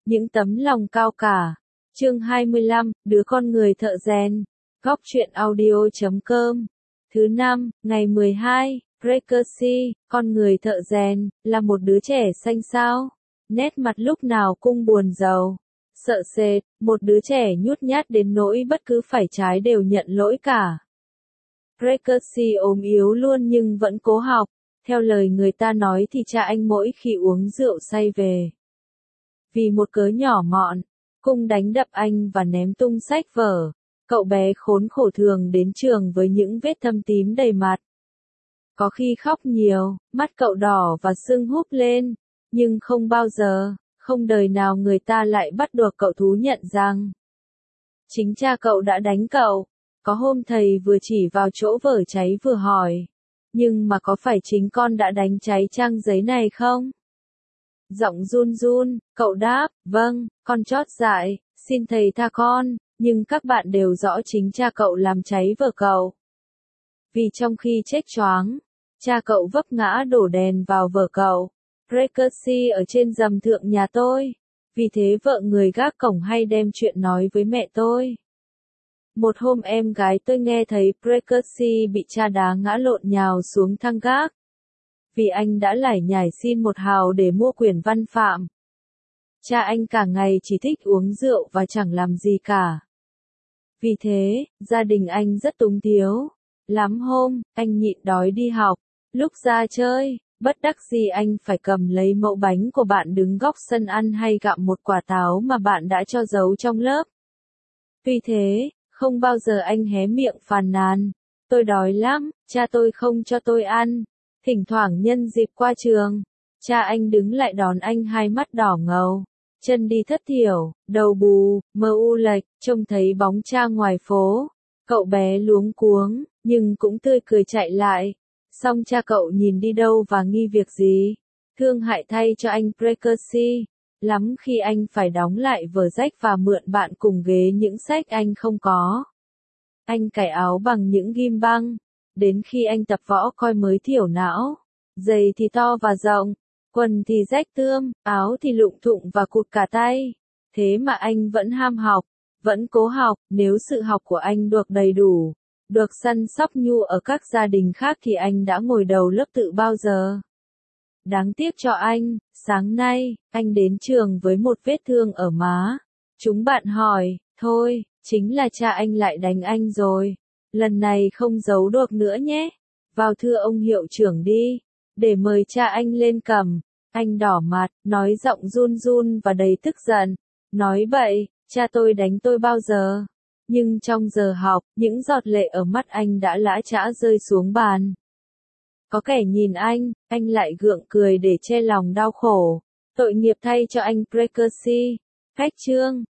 Những tấm lòng cao cả. Chương 25, đứa con người thợ rèn. Góc truyện audio.com. Thứ năm, ngày 12, Precursy, con người thợ rèn, là một đứa trẻ xanh xao. Nét mặt lúc nào cũng buồn rầu. Sợ sệt, một đứa trẻ nhút nhát đến nỗi bất cứ phải trái đều nhận lỗi cả. Precursy ốm yếu luôn nhưng vẫn cố học. Theo lời người ta nói thì cha anh mỗi khi uống rượu say về, vì một cớ nhỏ mọn, Cung đánh đập anh và ném tung sách vở. Cậu bé khốn khổ thường đến trường với những vết thâm tím đầy mặt. Có khi khóc nhiều, mắt cậu đỏ và sưng húp lên, nhưng không đời nào người ta lại bắt buộc cậu thú nhận rằng chính cha cậu đã đánh cậu. Có hôm thầy vừa chỉ vào chỗ vở cháy vừa hỏi, nhưng mà có phải chính con đã đánh cháy trang giấy này không? Giọng run run, cậu đáp, vâng, con chót dại, xin thầy tha con, nhưng các bạn đều rõ chính cha cậu làm cháy vở cậu. Vì trong khi chết choáng, cha cậu vấp ngã đổ đèn vào vở cậu. Precursy ở trên dầm thượng nhà tôi, vì thế vợ người gác cổng hay đem chuyện nói với mẹ tôi. Một hôm em gái tôi nghe thấy Precursy bị cha đá ngã lộn nhào xuống thang gác, vì anh đã lải nhải xin 1 hào để mua quyển văn phạm. Cha anh cả ngày chỉ thích uống rượu và chẳng làm gì cả. Vì thế, gia đình anh rất túng thiếu. Lắm hôm, anh nhịn đói đi học. Lúc ra chơi, bất đắc dĩ anh phải cầm lấy mẫu bánh của bạn đứng góc sân ăn hay gặm một quả táo mà bạn đã cho giấu trong lớp. Tuy thế, không bao giờ anh hé miệng phàn nàn. Tôi đói lắm, cha tôi không cho tôi ăn. Thỉnh thoảng nhân dịp qua trường, cha anh đứng lại đón anh hai mắt đỏ ngầu, chân đi thất thiểu, đầu bù, mơ u lệch, trông thấy bóng cha ngoài phố. Cậu bé luống cuống, nhưng cũng tươi cười chạy lại. Xong cha cậu nhìn đi đâu và nghi việc gì. Thương hại thay cho anh Precursy. Lắm khi anh phải đóng lại vở rách và mượn bạn cùng ghế những sách anh không có. Anh cài áo bằng những ghim băng. Đến khi anh tập võ coi mới thiểu não. Giày thì to và rộng, quần thì rách tươm, áo thì lụng thụng và cụt cả tay. Thế mà anh vẫn ham học, vẫn cố học. Nếu sự học của anh được đầy đủ, được săn sóc nhu ở các gia đình khác thì anh đã ngồi đầu lớp tự bao giờ. Đáng tiếc cho anh, sáng nay, anh đến trường với một vết thương ở má. Chúng bạn hỏi, thôi, chính là cha anh lại đánh anh rồi. Lần này không giấu được nữa nhé. Vào thưa ông hiệu trưởng đi, để mời cha anh lên cầm. Anh đỏ mặt, nói giọng run run và đầy tức giận. Nói bậy, cha tôi đánh tôi bao giờ? Nhưng trong giờ học, những giọt lệ ở mắt anh đã lã chã rơi xuống bàn. Có kẻ nhìn anh lại gượng cười để che lòng đau khổ. Tội nghiệp thay cho anh Precursy. Cách chương,